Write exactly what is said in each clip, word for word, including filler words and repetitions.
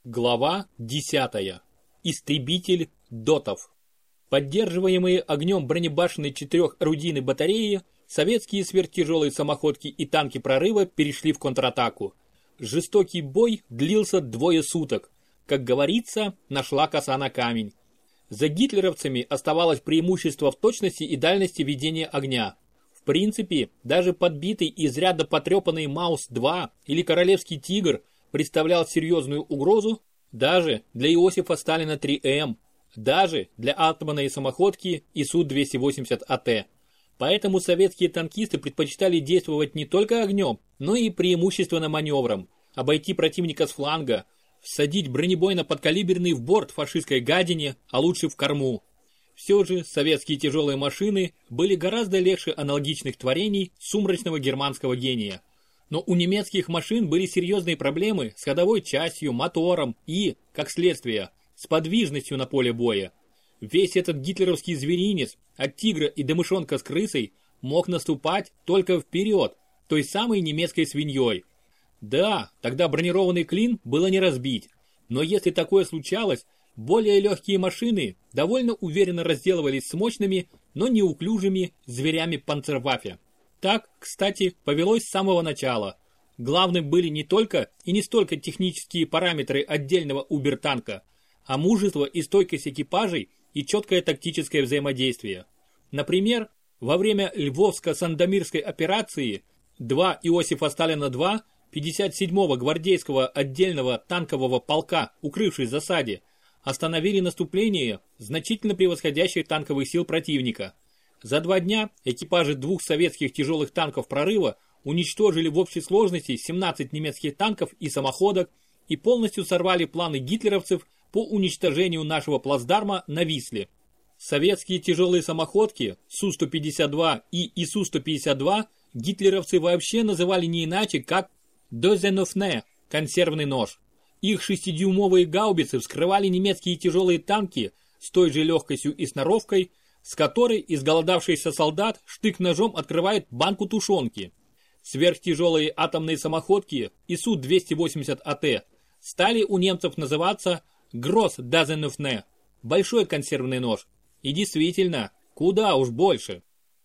Глава десятая. Истребитель дотов. Поддерживаемые огнем бронебашенной четырехорудийной батареи, советские сверхтяжелые самоходки и танки прорыва перешли в контратаку. Жестокий бой длился двое суток. Как говорится, нашла коса на камень. За гитлеровцами оставалось преимущество в точности и дальности ведения огня. В принципе, даже подбитый и изрядно потрепанный Маус-два или Королевский Тигр представлял серьезную угрозу даже для Иосифа Сталина три эм, даже для атомной самоходки ИСУ двести восемьдесят А Т. Поэтому советские танкисты предпочитали действовать не только огнем, но и преимущественно маневром, обойти противника с фланга, всадить бронебойно-подкалиберный в борт фашистской гадине, а лучше в корму. Все же советские тяжелые машины были гораздо легче аналогичных творений сумрачного германского гения. Но у немецких машин были серьезные проблемы с ходовой частью, мотором и, как следствие, с подвижностью на поле боя. Весь этот гитлеровский зверинец, от тигра и до мышонка с крысой, мог наступать только вперед, той самой немецкой свиньей. Да, тогда бронированный клин было не разбить, но если такое случалось, более легкие машины довольно уверенно разделывались с мощными, но неуклюжими зверями панцерваффе. Так, кстати, повелось с самого начала. Главным были не только и не столько технические параметры отдельного убер-танка, а мужество и стойкость экипажей и четкое тактическое взаимодействие. Например, во время Львовско-Сандомирской операции два Иосифа Сталина-два пятьдесят седьмого гвардейского отдельного танкового полка, укрывшись в засаде, остановили наступление значительно превосходящих танковых сил противника. За два дня экипажи двух советских тяжелых танков прорыва уничтожили в общей сложности семнадцать немецких танков и самоходок и полностью сорвали планы гитлеровцев по уничтожению нашего плацдарма на Висле. Советские тяжелые самоходки Су сто пятьдесят два и ИСУ сто пятьдесят два гитлеровцы вообще называли не иначе, как «дозенофне» – консервный нож. Их шестидюймовые гаубицы вскрывали немецкие тяжелые танки с той же легкостью и сноровкой, с которой изголодавшийся солдат штык-ножом открывает банку тушенки. Сверхтяжелые атомные самоходки ИСУ двести восемьдесят А Т стали у немцев называться «Гросс Дазенуфне» – большой консервный нож. И действительно, куда уж больше.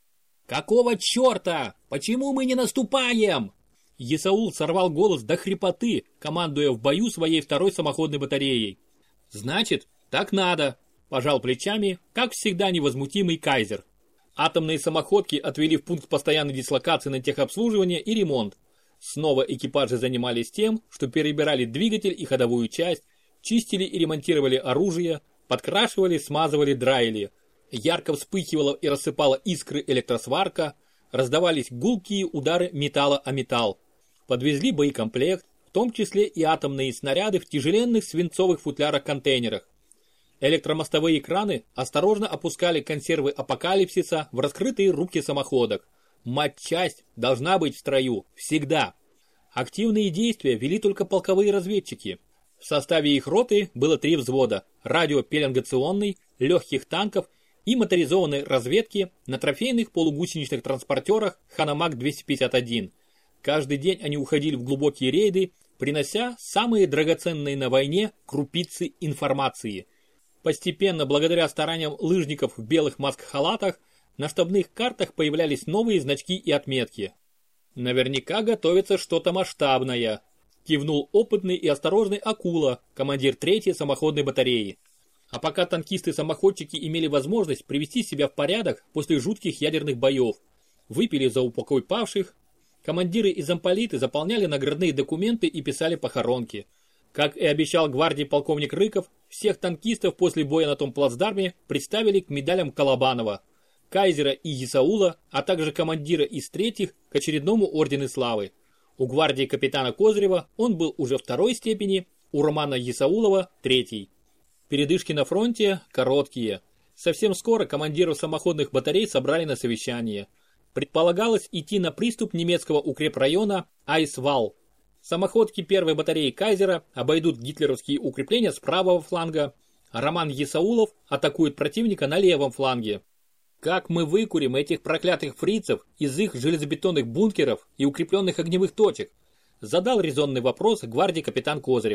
«Какого черта? Почему мы не наступаем?» Есаул сорвал голос до хрипоты, командуя в бою своей второй самоходной батареей. «Значит, так надо», – пожал плечами, как всегда невозмутимый кайзер. Атомные самоходки отвели в пункт постоянной дислокации на техобслуживание и ремонт. Снова экипажи занимались тем, что перебирали двигатель и ходовую часть, чистили и ремонтировали оружие, подкрашивали, смазывали, драили. Ярко вспыхивала и рассыпала искры электросварка, раздавались гулкие удары металла о металл. Подвезли боекомплект, в том числе и атомные снаряды в тяжеленных свинцовых футлярах-контейнерах. Электромостовые краны осторожно опускали консервы апокалипсиса в раскрытые рубки самоходок. Матчасть должна быть в строю, всегда. Активные действия вели только полковые разведчики. В составе их роты было три взвода – радиопеленгационной, легких танков и моторизованной разведки на трофейных полугусеничных транспортерах Ханамак двести пятьдесят один. Каждый день они уходили в глубокие рейды, принося самые драгоценные на войне крупицы информации. Постепенно, благодаря стараниям лыжников в белых маск-халатах, на штабных картах появлялись новые значки и отметки. «Наверняка готовится что-то масштабное», – кивнул опытный и осторожный Акула, командир третьей самоходной батареи. А пока танкисты-самоходчики имели возможность привести себя в порядок после жутких ядерных боев, выпили за упокой павших, командиры и замполиты заполняли наградные документы и писали похоронки. Как и обещал гвардии полковник Рыков, всех танкистов после боя на том плацдарме представили к медалям Колобанова, кайзера и Есаула, а также командира из третьих к очередному ордену славы. У гвардии капитана Козырева он был уже второй степени, у Романа Есаулова третий. Передышки на фронте короткие. Совсем скоро командиров самоходных батарей собрали на совещание. Предполагалось идти на приступ немецкого укрепрайона Айсвал. Самоходки первой батареи Кайзера обойдут гитлеровские укрепления с правого фланга, а Роман Есаулов атакует противника на левом фланге. Как мы выкурим этих проклятых фрицев из их железобетонных бункеров и укрепленных огневых точек? Задал резонный вопрос гвардии капитан Козырев.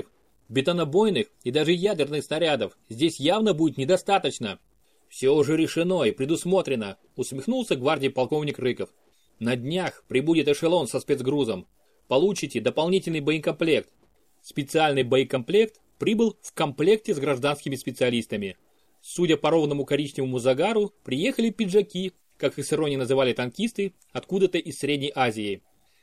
Бетонобойных и даже ядерных снарядов здесь явно будет недостаточно. Все уже решено и предусмотрено, усмехнулся гвардии полковник Рыков. На днях прибудет эшелон со спецгрузом. Получите дополнительный боекомплект. Специальный боекомплект прибыл в комплекте с гражданскими специалистами. Судя по ровному коричневому загару, приехали пиджаки, как их с иронией называли танкисты, откуда-то из Средней Азии.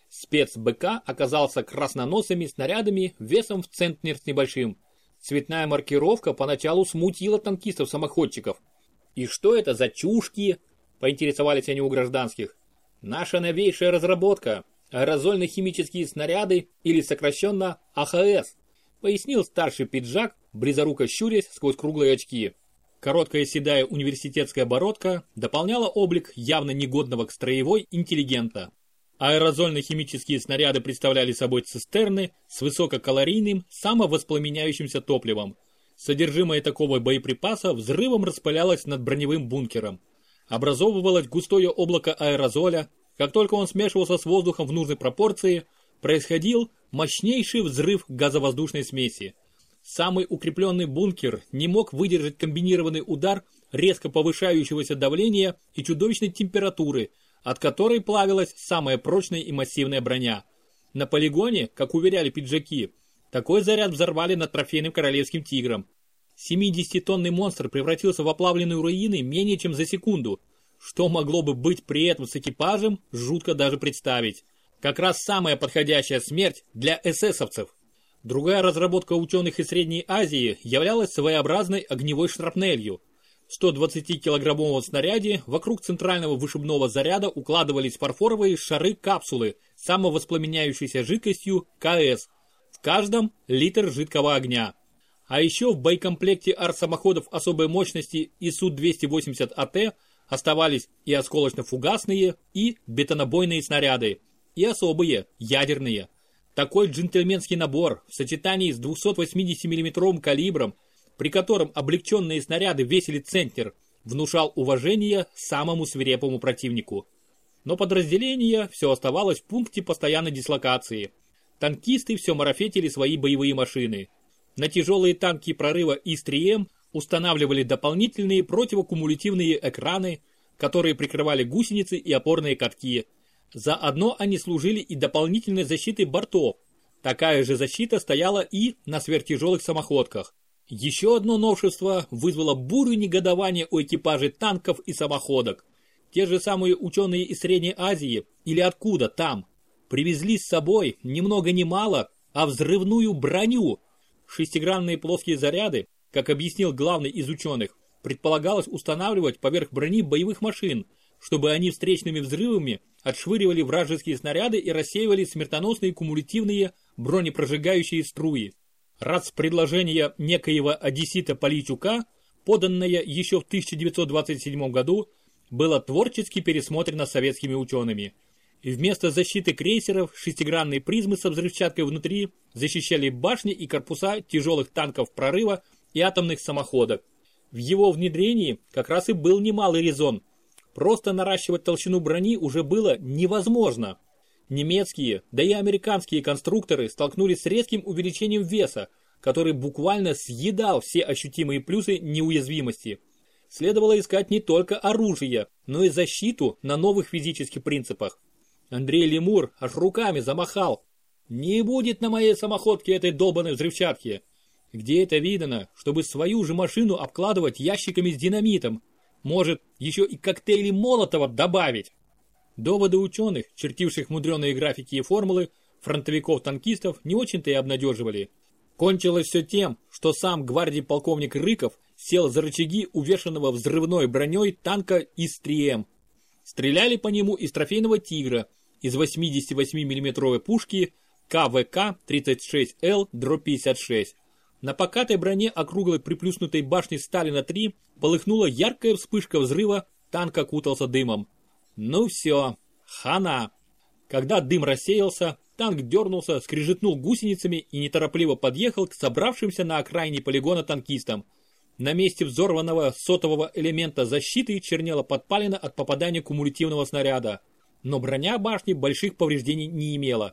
Спец-БК оказался красноносыми снарядами весом в центнер с небольшим. Цветная маркировка поначалу смутила танкистов-самоходчиков. «И что это за чушки?» – поинтересовались они у гражданских. «Наша новейшая разработка – аэрозольно-химические снаряды или сокращенно АХС», – пояснил старший пиджак, близоруко щурясь сквозь круглые очки. Короткая седая университетская бородка дополняла облик явно негодного к строевой интеллигента. Аэрозольно-химические снаряды представляли собой цистерны с высококалорийным, самовоспламеняющимся топливом. Содержимое такого боеприпаса взрывом распылялось над броневым бункером. Образовывалось густое облако аэрозоля. Как только он смешивался с воздухом в нужной пропорции, происходил мощнейший взрыв газовоздушной смеси. Самый укрепленный бункер не мог выдержать комбинированный удар резко повышающегося давления и чудовищной температуры, от которой плавилась самая прочная и массивная броня. На полигоне, как уверяли пиджаки, такой заряд взорвали над трофейным королевским тигром. семидесятитонный монстр превратился в оплавленные руины менее чем за секунду. Что могло бы быть при этом с экипажем, жутко даже представить. Как раз самая подходящая смерть для эсэсовцев. Другая разработка ученых из Средней Азии являлась своеобразной огневой шрапнелью. В сто двадцатикилограммовом снаряде вокруг центрального вышибного заряда укладывались фарфоровые шары-капсулы с самовоспламеняющейся жидкостью КС. В каждом литр жидкого огня. А еще в боекомплекте артсамоходов особой мощности ИСУ двести восемьдесят АТ оставались и осколочно-фугасные, и бетонобойные снаряды, и особые, ядерные. Такой джентльменский набор в сочетании с двухсотвосьмидесятимиллиметровым калибром, при котором облегченные снаряды весили центнер, внушал уважение самому свирепому противнику. Но подразделение все оставалось в пункте постоянной дислокации. Танкисты все марафетили свои боевые машины. На тяжелые танки прорыва ИС три эм устанавливали дополнительные противокумулятивные экраны, которые прикрывали гусеницы и опорные катки. Заодно они служили и дополнительной защитой бортов. Такая же защита стояла и на сверхтяжелых самоходках. Еще одно новшество вызвало бурю негодования у экипажей танков и самоходок. Те же самые ученые из Средней Азии, или откуда там, привезли с собой ни много ни мало, а взрывную броню. Шестигранные плоские заряды, как объяснил главный из ученых, предполагалось устанавливать поверх брони боевых машин, чтобы они встречными взрывами отшвыривали вражеские снаряды и рассеивали смертоносные кумулятивные бронепрожигающие струи. Раз предложение некоего одессита Поличука, поданное еще в тысяча девятьсот двадцать седьмом году, было творчески пересмотрено советскими учеными. И вместо защиты крейсеров шестигранные призмы со взрывчаткой внутри защищали башни и корпуса тяжелых танков прорыва и атомных самоходок. В его внедрении как раз и был немалый резон. Просто наращивать толщину брони уже было невозможно. Немецкие, да и американские конструкторы столкнулись с резким увеличением веса, который буквально съедал все ощутимые плюсы неуязвимости. Следовало искать не только оружие, но и защиту на новых физических принципах. Андрей Лемур аж руками замахал. Не будет на моей самоходке этой долбаной взрывчатки. Где это видано, чтобы свою же машину обкладывать ящиками с динамитом? Может, еще и коктейли Молотова добавить? Доводы ученых, чертивших мудреные графики и формулы, фронтовиков-танкистов не очень-то и обнадеживали. Кончилось все тем, что сам гвардии полковник Рыков сел за рычаги увешанного взрывной броней танка ИС три эм. Стреляли по нему из трофейного «Тигра», из восьмидесятивосьмимиллиметровой пушки ка вэ ка тридцать шесть эл пятьдесят шесть. На покатой броне округлой приплюснутой башни Сталина три полыхнула яркая вспышка взрыва, танк окутался дымом. Ну все, хана. Когда дым рассеялся, танк дернулся, скрежетнул гусеницами и неторопливо подъехал к собравшимся на окраине полигона танкистам. На месте взорванного сотового элемента защиты чернела подпалина от попадания кумулятивного снаряда. Но броня башни больших повреждений не имела.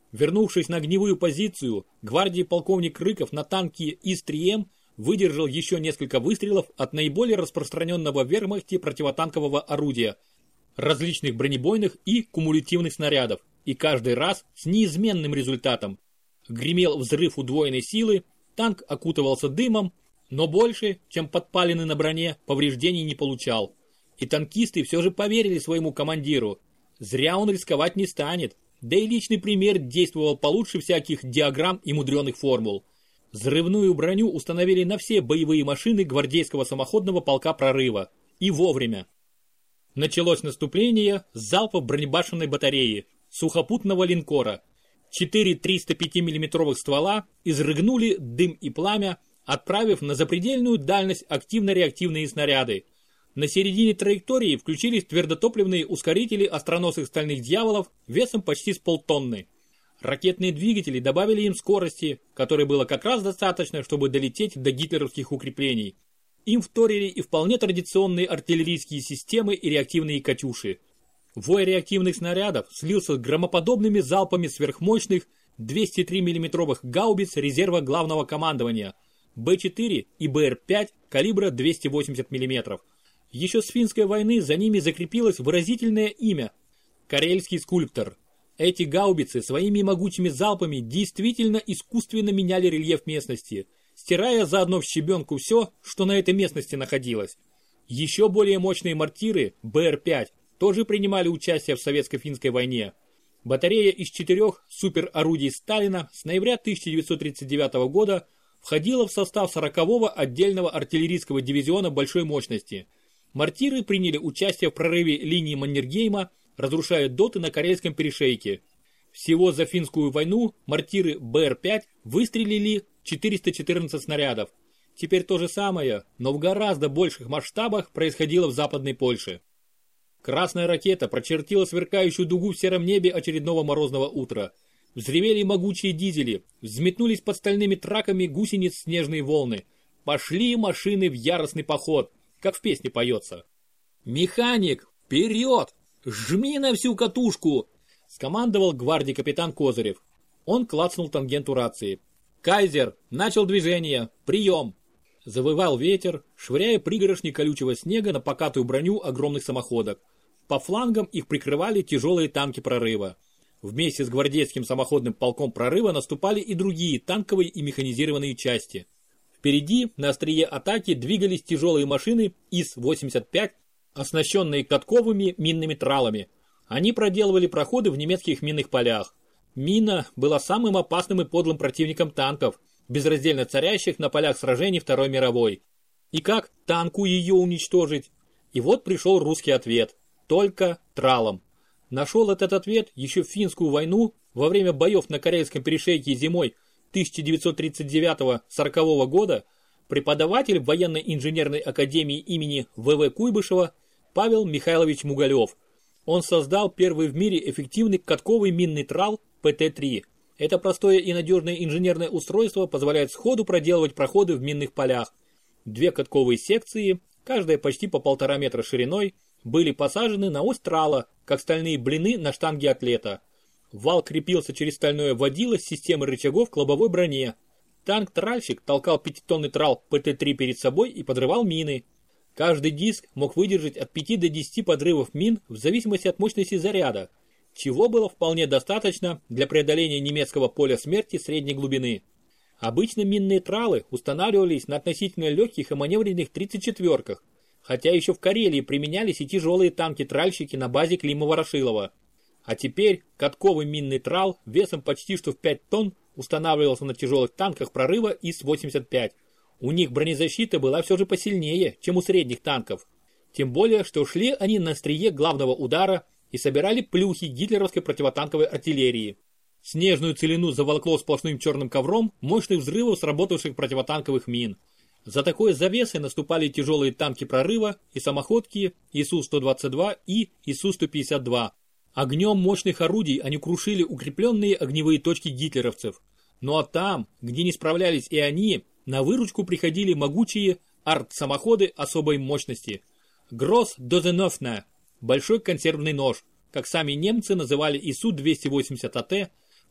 Вернувшись на огневую позицию, гвардии полковник Рыков на танке И С три М выдержал еще несколько выстрелов от наиболее распространенного в вермахте противотанкового орудия, различных бронебойных и кумулятивных снарядов, и каждый раз с неизменным результатом. Гремел взрыв удвоенной силы, танк окутывался дымом, но больше, чем подпалины на броне, повреждений не получал. И танкисты все же поверили своему командиру. Зря он рисковать не станет, да и личный пример действовал получше всяких диаграмм и мудреных формул. Взрывную броню установили на все боевые машины гвардейского самоходного полка прорыва. И вовремя. Началось наступление с залпов бронебашенной батареи, сухопутного линкора. Четыре триста пять миллиметровых ствола изрыгнули дым и пламя, отправив на запредельную дальность активно-реактивные снаряды. На середине траектории включились твердотопливные ускорители остроносых стальных дьяволов весом почти с полтонны. Ракетные двигатели добавили им скорости, которой было как раз достаточно, чтобы долететь до гитлеровских укреплений. Им вторили и вполне традиционные артиллерийские системы и реактивные «Катюши». Вой реактивных снарядов слился с громоподобными залпами сверхмощных двести три миллиметровых гаубиц резерва главного командования Б четыре и Б Р пять калибра двести восемьдесят миллиметров. Еще с финской войны за ними закрепилось выразительное имя – Карельский скульптор. Эти гаубицы своими могучими залпами действительно искусственно меняли рельеф местности, стирая заодно в щебенку все, что на этой местности находилось. Еще более мощные мортиры Б Р пять тоже принимали участие в советско-финской войне. Батарея из четырех суперорудий Сталина с ноября тысяча девятьсот тридцать девятого года входила в состав сорокового отдельного артиллерийского дивизиона большой мощности. Мортиры приняли участие в прорыве линии Маннергейма, разрушая доты на Карельском перешейке. Всего за финскую войну мортиры Б Р пять выстрелили четыреста четырнадцать снарядов. Теперь то же самое, но в гораздо больших масштабах происходило в Западной Польше. Красная ракета прочертила сверкающую дугу в сером небе очередного морозного утра. Взревели могучие дизели, взметнулись под стальными траками гусениц снежные волны. Пошли машины в яростный поход, как в песне поется. «Механик, вперед! Жми на всю катушку!» — скомандовал гвардии капитан Козырев. Он клацнул тангенту рации. «Кайзер, начал движение! Прием!» Завывал ветер, швыряя пригорошни колючего снега на покатую броню огромных самоходок. По флангам их прикрывали тяжелые танки прорыва. Вместе с гвардейским самоходным полком прорыва наступали и другие танковые и механизированные части. Впереди на острие атаки двигались тяжелые машины И С восемьдесят пять, оснащенные катковыми минными тралами. Они проделывали проходы в немецких минных полях. Мина была самым опасным и подлым противником танков, безраздельно царящих на полях сражений Второй мировой. И как танку ее уничтожить? И вот пришел русский ответ. Только тралом. Нашел этот ответ еще в финскую войну во время боев на Карельском перешейке зимой тысяча девятьсот тридцать девятого — сорокового года преподаватель военной инженерной академии имени В В Куйбышева Павел Михайлович Мугалев. Он создал первый в мире эффективный катковый минный трал П Т три. Это простое и надежное инженерное устройство позволяет сходу проделывать проходы в минных полях. Две катковые секции, каждая почти по полтора метра шириной, были посажены на ось трала, как стальные блины на штанге атлета. Вал крепился через стальное водило с системой рычагов к лобовой броне. Танк-тральщик толкал пятитонный трал П Т три перед собой и подрывал мины. Каждый диск мог выдержать от пяти до десяти подрывов мин в зависимости от мощности заряда, чего было вполне достаточно для преодоления немецкого поля смерти средней глубины. Обычно минные тралы устанавливались на относительно легких и маневренных тридцать четвёрках, хотя еще в Карелии применялись и тяжелые танки-тральщики на базе Климова-Ворошилова. А теперь катковый минный трал весом почти что в пять тонн устанавливался на тяжелых танках прорыва И С восемьдесят пять. У них бронезащита была все же посильнее, чем у средних танков. Тем более, что шли они на острие главного удара и собирали плюхи гитлеровской противотанковой артиллерии. Снежную целину заволокло сплошным черным ковром мощных взрывов сработавших противотанковых мин. За такой завесой наступали тяжелые танки прорыва и самоходки И Су сто двадцать два и И Су сто пятьдесят два. Огнем мощных орудий они крушили укрепленные огневые точки гитлеровцев. Ну а там, где не справлялись и они, на выручку приходили могучие арт-самоходы особой мощности. Гросс Дозенофна, большой консервный нож, как сами немцы называли И Су двести восемьдесят А Т,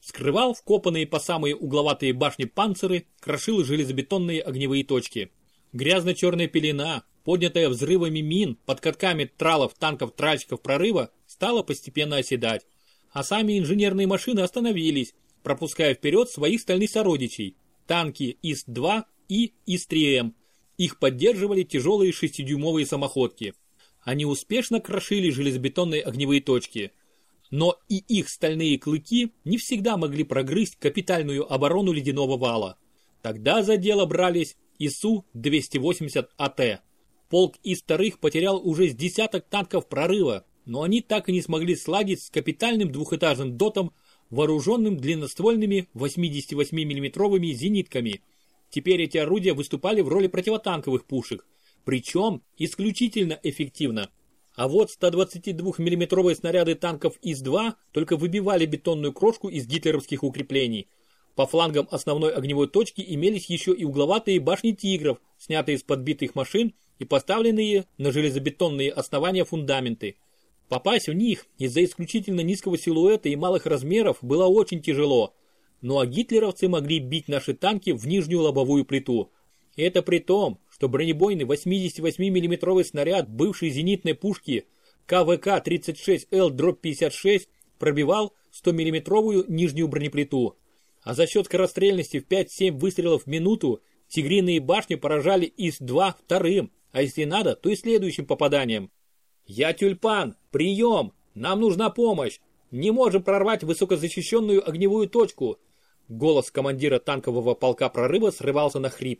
скрывал вкопанные по самые угловатые башни панциры, крошил железобетонные огневые точки. Грязно-черная пелена, поднятая взрывами мин под катками тралов, танков, тральщиков прорыва, стала постепенно оседать. А сами инженерные машины остановились, пропуская вперед своих стальных сородичей, танки И С два и И С три М. Их поддерживали тяжелые шестидюймовые самоходки. Они успешно крошили железобетонные огневые точки. Но и их стальные клыки не всегда могли прогрызть капитальную оборону ледяного вала. Тогда за дело брались И С У двести восемьдесят А Т. Полк из вторых потерял уже с десяток танков прорыва, но они так и не смогли сладить с капитальным двухэтажным дотом, вооруженным длинноствольными восьмидесятивосьмимиллиметровыми зенитками. Теперь эти орудия выступали в роли противотанковых пушек, причем исключительно эффективно. А вот стодвадцатидвухмиллиметровые снаряды танков И С два только выбивали бетонную крошку из гитлеровских укреплений. По флангам основной огневой точки имелись еще и угловатые башни «Тигров», снятые с подбитых машин и поставленные на железобетонные основания фундаменты. Попасть в них из-за исключительно низкого силуэта и малых размеров было очень тяжело. Ну а гитлеровцы могли бить наши танки в нижнюю лобовую плиту. И это при том, что бронебойный восьмидесятивосьмимиллиметровый снаряд бывшей зенитной пушки К В К тридцать шесть Л пятьдесят шесть пробивал стомиллиметровую нижнюю бронеплиту. А за счет скорострельности в пять-семь выстрелов в минуту тигриные башни поражали И С два вторым, а если надо, то и следующим попаданием. «Я Тюльпан! Прием! Нам нужна помощь! Не можем прорвать высокозащищенную огневую точку!» Голос командира танкового полка прорыва срывался на хрип.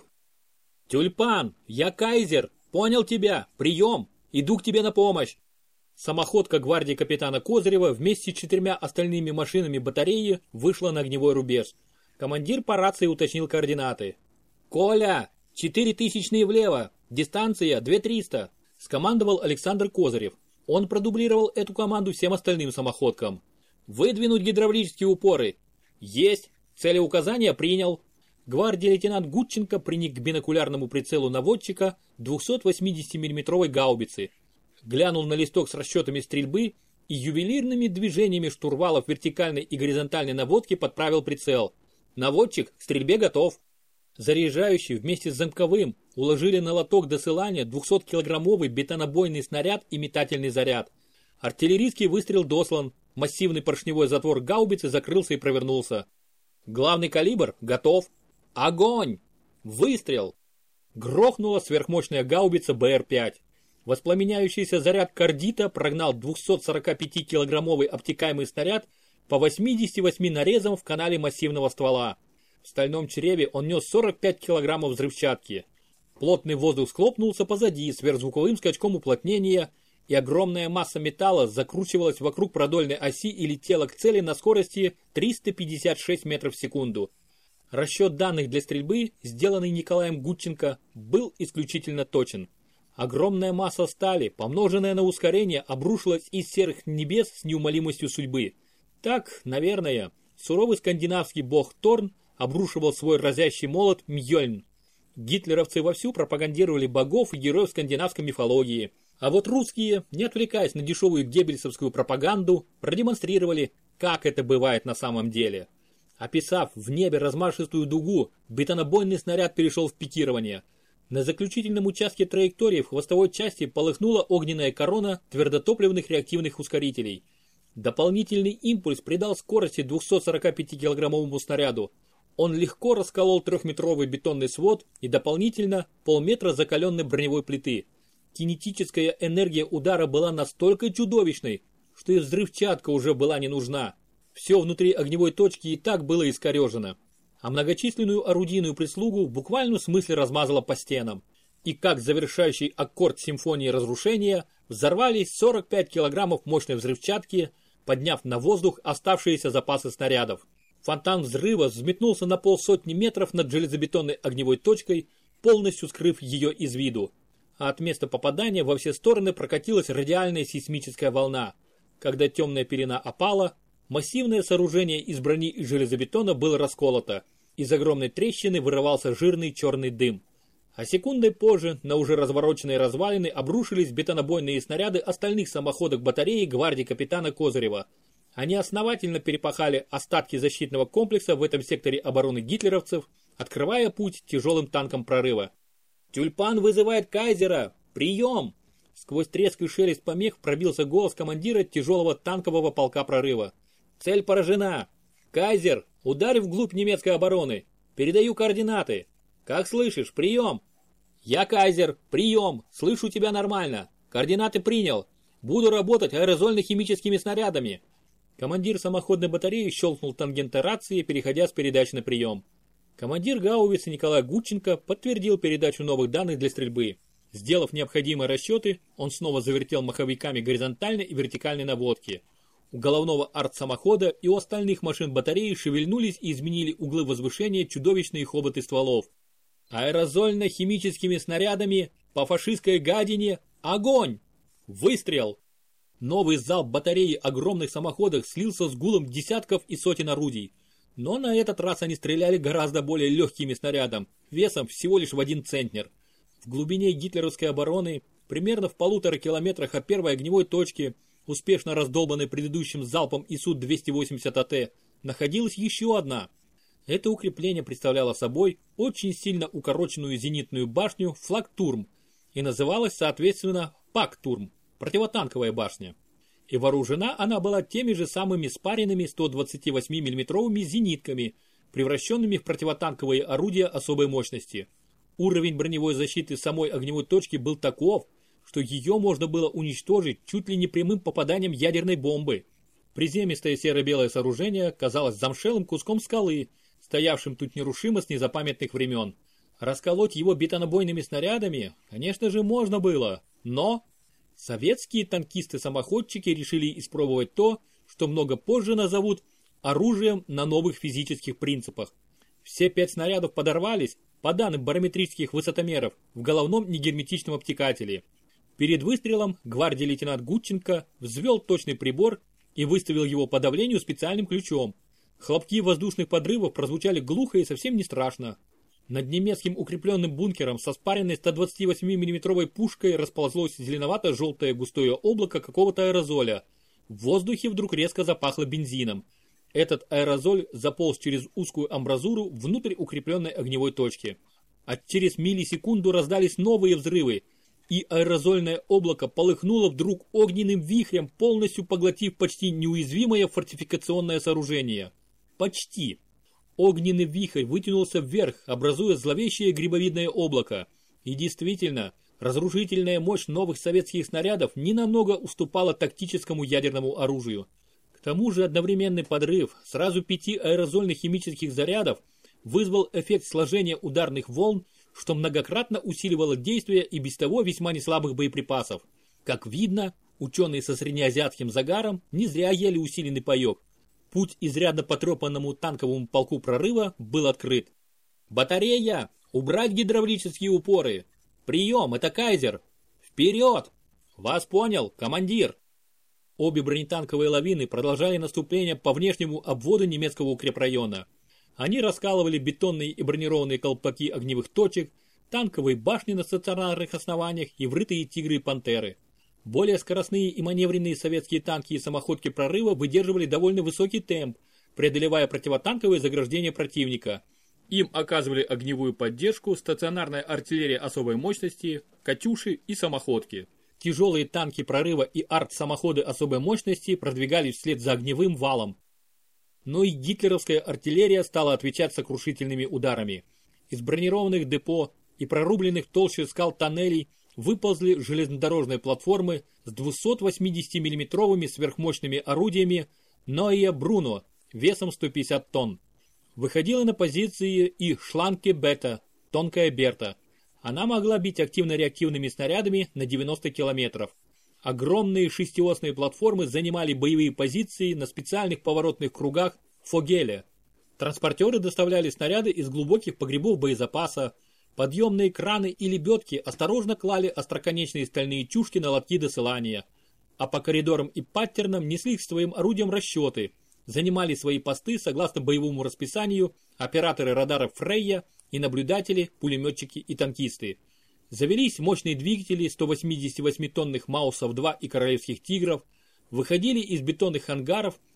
«Тюльпан! Я Кайзер! Понял тебя! Прием! Иду к тебе на помощь!» Самоходка гвардии капитана Козырева вместе с четырьмя остальными машинами батареи вышла на огневой рубеж. Командир по рации уточнил координаты. «Коля! Четыре тысячные влево! Дистанция две триста!» Скомандовал Александр Козырев. Он продублировал эту команду всем остальным самоходкам. «Выдвинуть гидравлические упоры!» «Есть! Целеуказание принял!» Гвардии лейтенант Гудченко приник к бинокулярному прицелу наводчика двухсотвосьмидесятимиллиметровой гаубицы. Глянул на листок с расчетами стрельбы и ювелирными движениями штурвалов вертикальной и горизонтальной наводки подправил прицел. Наводчик к стрельбе готов. Заряжающий вместе с замковым уложили на лоток досылания двухсоткилограммовый бетонобойный снаряд и метательный заряд. Артиллерийский выстрел дослан, массивный поршневой затвор гаубицы закрылся и провернулся. Главный калибр готов. Огонь! Выстрел! Грохнула сверхмощная гаубица Б Р пять. Воспламеняющийся заряд кардита прогнал двухсотсорокапятикилограммовый обтекаемый снаряд по восьмидесяти восьми нарезам в канале массивного ствола. В стальном чреве он нес сорок пять килограммов взрывчатки. Плотный воздух схлопнулся позади сверхзвуковым скачком уплотнения, и огромная масса металла закручивалась вокруг продольной оси и летела к цели на скорости триста пятьдесят шесть метров в секунду. Расчет данных для стрельбы, сделанный Николаем Гудченко, был исключительно точен. Огромная масса стали, помноженная на ускорение, обрушилась из серых небес с неумолимостью судьбы. Так, наверное, суровый скандинавский бог Торн обрушивал свой разящий молот Мьёльн. Гитлеровцы вовсю пропагандировали богов и героев скандинавской мифологии. А вот русские, не отвлекаясь на дешевую геббельсовскую пропаганду, продемонстрировали, как это бывает на самом деле. Описав в небе размашистую дугу, бетонобойный снаряд перешел в пикирование. На заключительном участке траектории в хвостовой части полыхнула огненная корона твердотопливных реактивных ускорителей. Дополнительный импульс придал скорости двухсотсорокапятикилограммовому снаряду. Он легко расколол трехметровый бетонный свод и дополнительно полметра закаленной броневой плиты. Кинетическая энергия удара была настолько чудовищной, что и взрывчатка уже была не нужна. Все внутри огневой точки и так было искорежено. А многочисленную орудийную прислугу в буквальном смысле размазало по стенам. И как завершающий аккорд симфонии разрушения взорвались сорок пять килограммов мощной взрывчатки, подняв на воздух оставшиеся запасы снарядов. Фонтан взрыва взметнулся на полсотни метров над железобетонной огневой точкой, полностью скрыв ее из виду. А от места попадания во все стороны прокатилась радиальная сейсмическая волна. Когда темная пелена опала, массивное сооружение из брони и железобетона было расколото. Из огромной трещины вырывался жирный черный дым. А секундой позже на уже развороченные развалины обрушились бетонобойные снаряды остальных самоходок батареи гвардии капитана Козырева. Они основательно перепахали остатки защитного комплекса в этом секторе обороны гитлеровцев, открывая путь тяжелым танкам прорыва. «Тюльпан вызывает кайзера! Прием!» Сквозь треск и шелест помех пробился голос командира тяжелого танкового полка прорыва. «Цель поражена! Кайзер, ударь вглубь немецкой обороны! Передаю координаты! Как слышишь, прием!» «Я Кайзер, прием! Слышу тебя нормально! Координаты принял! Буду работать аэрозольно-химическими снарядами!» Командир самоходной батареи щелкнул тангенты рации, переходя с передач на прием. Командир гаубицы Николай Гудченко подтвердил передачу новых данных для стрельбы. Сделав необходимые расчеты, он снова завертел маховиками горизонтальной и вертикальной наводки. У головного арт-самохода и у остальных машин батареи шевельнулись и изменили углы возвышения чудовищные хоботы стволов. Аэрозольно-химическими снарядами по фашистской гадине огонь! Выстрел! Новый залп батареи огромных самоходов слился с гулом десятков и сотен орудий. Но на этот раз они стреляли гораздо более легкими снарядом, весом всего лишь в один центнер. В глубине гитлеровской обороны, примерно в полутора километрах от первой огневой точки, успешно раздолбанной предыдущим залпом ИСУ двести восемьдесят АТ, находилась еще одна. Это укрепление представляло собой очень сильно укороченную зенитную башню «Флактурм» и называлась соответственно «Пактурм» – противотанковая башня. И вооружена она была теми же самыми спаренными сто двадцать восемь миллиметровыми зенитками, превращенными в противотанковые орудия особой мощности. Уровень броневой защиты самой огневой точки был таков, что ее можно было уничтожить чуть ли не прямым попаданием ядерной бомбы. Приземистое серо-белое сооружение казалось замшелым куском скалы, стоявшим тут нерушимо с незапамятных времен. Расколоть его бетонобойными снарядами, конечно же, можно было, но... Советские танкисты-самоходчики решили испробовать то, что много позже назовут оружием на новых физических принципах. Все пять снарядов подорвались, по данным барометрических высотомеров, в головном негерметичном обтекателе. Перед выстрелом гвардии лейтенант Гудченко взвел точный прибор и выставил его по давлению специальным ключом. Хлопки воздушных подрывов прозвучали глухо и совсем не страшно. Над немецким укрепленным бункером со спаренной сто двадцать восемь миллиметровой пушкой расползлось зеленовато-желтое густое облако какого-то аэрозоля. В воздухе вдруг резко запахло бензином. Этот аэрозоль заполз через узкую амбразуру внутрь укрепленной огневой точки. А через миллисекунду раздались новые взрывы, и аэрозольное облако полыхнуло вдруг огненным вихрем, полностью поглотив почти неуязвимое фортификационное сооружение. Почти. Огненный вихрь вытянулся вверх, образуя зловещее грибовидное облако. И действительно, разрушительная мощь новых советских снарядов ненамного уступала тактическому ядерному оружию. К тому же одновременный подрыв сразу пяти аэрозольных химических зарядов вызвал эффект сложения ударных волн, что многократно усиливало действие и без того весьма неслабых боеприпасов. Как видно, ученые со среднеазиатским загаром не зря ели усиленный паек. Путь изрядно потрепанному танковому полку прорыва был открыт. «Батарея! Убрать гидравлические упоры! Прием, это Кайзер! Вперед! Вас понял, командир!» Обе бронетанковые лавины продолжали наступление по внешнему обводу немецкого укрепрайона. Они раскалывали бетонные и бронированные колпаки огневых точек, танковые башни на стационарных основаниях и врытые тигры и пантеры. Более скоростные и маневренные советские танки и самоходки прорыва выдерживали довольно высокий темп, преодолевая противотанковые заграждения противника. Им оказывали огневую поддержку стационарная артиллерия особой мощности, «Катюши» и самоходки. Тяжелые танки прорыва и арт-самоходы особой мощности продвигались вслед за огневым валом. Но и гитлеровская артиллерия стала отвечать сокрушительными ударами. Из бронированных депо и прорубленных толще скал тоннелей выползли железнодорожные платформы с двухсотвосьмидесятимиллиметровыми сверхмощными орудиями Ноя Бруно весом сто пятьдесят тонн. Выходила на позиции и Шланке Бета, тонкая Берта. Она могла бить активно-реактивными снарядами на девяносто километров. Огромные шестиосные платформы занимали боевые позиции на специальных поворотных кругах Фогеля. Транспортеры доставляли снаряды из глубоких погребов боезапаса. Подъемные краны и лебедки осторожно клали остроконечные стальные чушки на лотки досылания. А по коридорам и паттернам несли к своим орудиям расчеты. Занимали свои посты согласно боевому расписанию операторы радаров Фрейя и наблюдатели, пулеметчики и танкисты. Завелись мощные двигатели сто восьмидесятивосьмитонных Маусов-два и Королевских Тигров, выходили из бетонных ангаров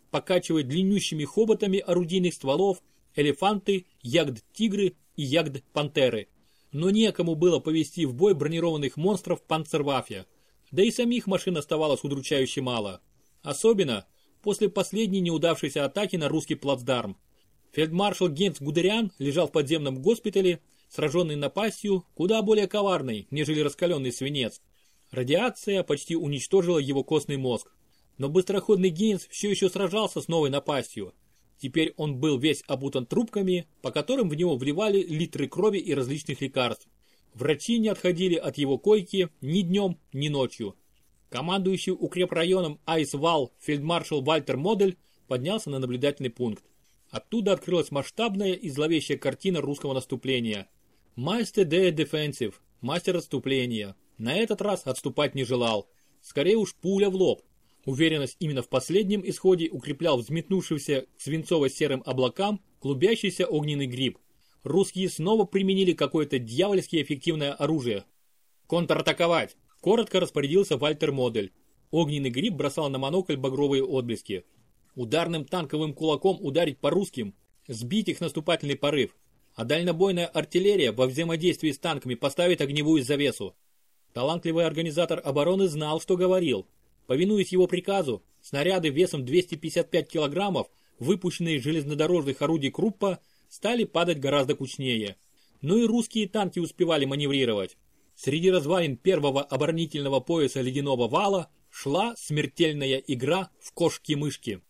покачивая длиннющими хоботами орудийных стволов, элефанты, ягд-тигры и ягд-пантеры. Но некому было повести в бой бронированных монстров Панцерваффе. Да и самих машин оставалось удручающе мало. Особенно после последней неудавшейся атаки на русский плацдарм. Фельдмаршал Генц Гудериан лежал в подземном госпитале, сраженный напастью, куда более коварной, нежели раскаленный свинец. Радиация почти уничтожила его костный мозг. Но быстроходный Гейнс все еще сражался с новой напастью. Теперь он был весь опутан трубками, по которым в него вливали литры крови и различных лекарств. Врачи не отходили от его койки ни днем, ни ночью. Командующий укрепрайоном Айсвал фельдмаршал Вальтер Модель поднялся на наблюдательный пункт. Оттуда открылась масштабная и зловещая картина русского наступления. Майстер де дефенсив, мастер отступления. На этот раз отступать не желал. Скорее уж пуля в лоб. Уверенность именно в последнем исходе укреплял взметнувшийся к свинцово-серым облакам клубящийся огненный гриб. Русские снова применили какое-то дьявольски эффективное оружие. «Контратаковать!» – коротко распорядился Вальтер Модель. Огненный гриб бросал на монокль багровые отблески. Ударным танковым кулаком ударить по русским, сбить их наступательный порыв, а дальнобойная артиллерия во взаимодействии с танками поставит огневую завесу. Талантливый организатор обороны знал, что говорил. Повинуясь его приказу, снаряды весом двести пятьдесят пять килограммов, выпущенные из железнодорожных орудий Круппа, стали падать гораздо кучнее. Но и русские танки успевали маневрировать. Среди развалин первого оборонительного пояса ледяного вала шла смертельная игра в кошки-мышки.